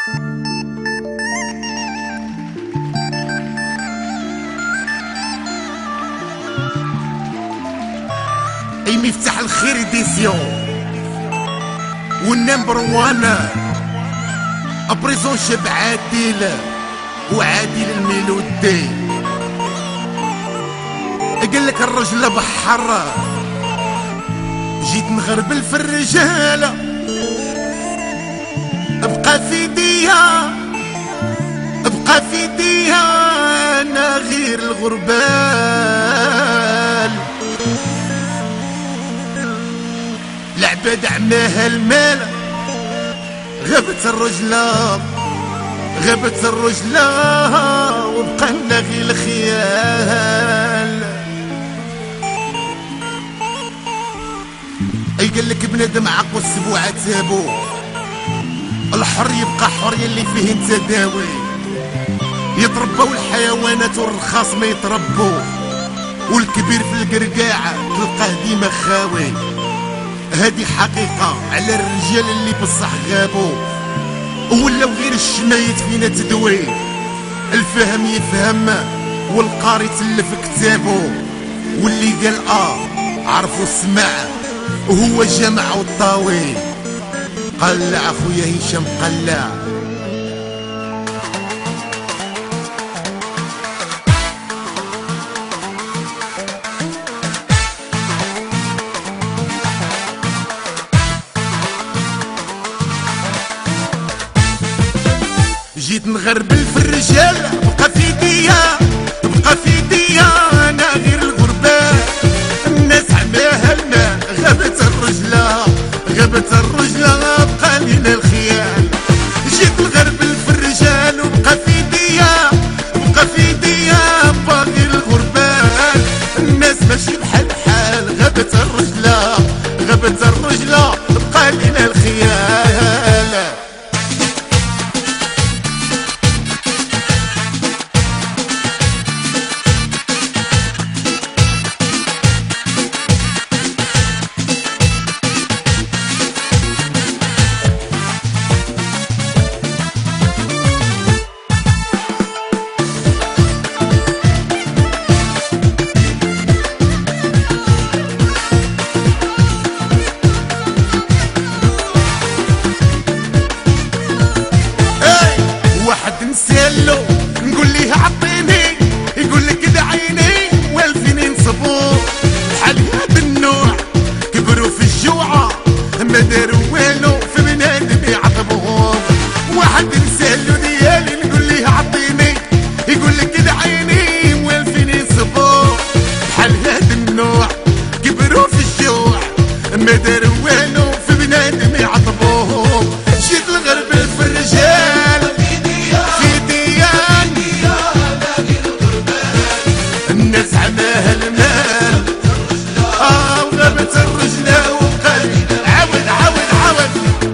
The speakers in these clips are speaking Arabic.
اي مفتاح الخير ديسيون والنمبر وان ابريزون شاب عادل وعادل الميلودي. قالك الرجل بحر جيت نغربل في الرجالة، ابقى في ديها ابقى في ديها انا غير الغربال. العباد عماها المال، غابت الرجلة غابت الرجلة وبقى لنا غير الخيال. اي قالك بنادم عقو السبوعة تابو، الحر يبقى حر يلي فيه انت داوي. يتربوا الحيوانات والرخاص ما يتربوا، والكبير في القرقاعة تلقاه ديما خاوي. هادي حقيقة على الرجال اللي بصح غابوا، ولاو غير الشمايت فينا تدوي. الفهم يفهم والقاري تلف كتابو، واللي قال عرفوا السمع وهو جمع والطاوي. قلع اخويا هشام قلع. جيت نغربل في الرجال، بقى في ديا بقى في ديا انا غير الغربال. الناس عماها الماء، غابت الرجلة غابت الرجلة بقى لينا الخيال. جيت نغربل في الرجال وبقى في ديا بقى في ديا باغي الغربال. الناس ماشي بحال بحال، غابت الرجلة غابت الرجلة بقى لينا الخيال. نسالو نقول ليه عطيني، يقول لك كده عيني والفين نصبو. بحال هاد النوع كبروا في الجوعة ما داروا والو في بنادم يعطبوهم. واحد نسالو ديالي نقول ليه عطيني، يقول لك كده عيني والفين نصبو. بحال هاد النوع كبروا في الجوع ما داروا والو في بنادم يعطبوهم. جيت الغربل في الرجال، الناس عماها المال وغابت الرجلة وقال عاود عاود عاود.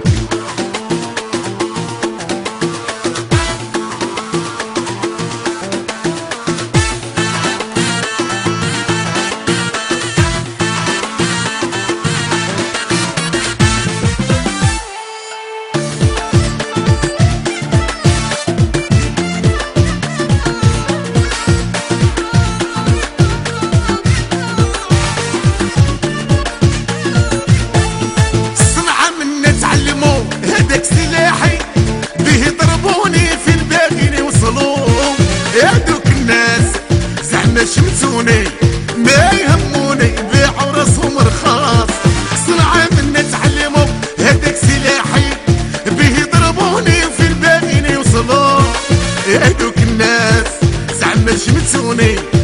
سلاحي بيه ضربوني في الباغي يوصلوا. هادوك الناس زعما شمتوني ما يهموني، بيعوا راسهم رخاص. صنعة منا تعلموا هداك سلاحي بيه ضربوني في الباغي يوصلوا. هادوك الناس زعما شمتوني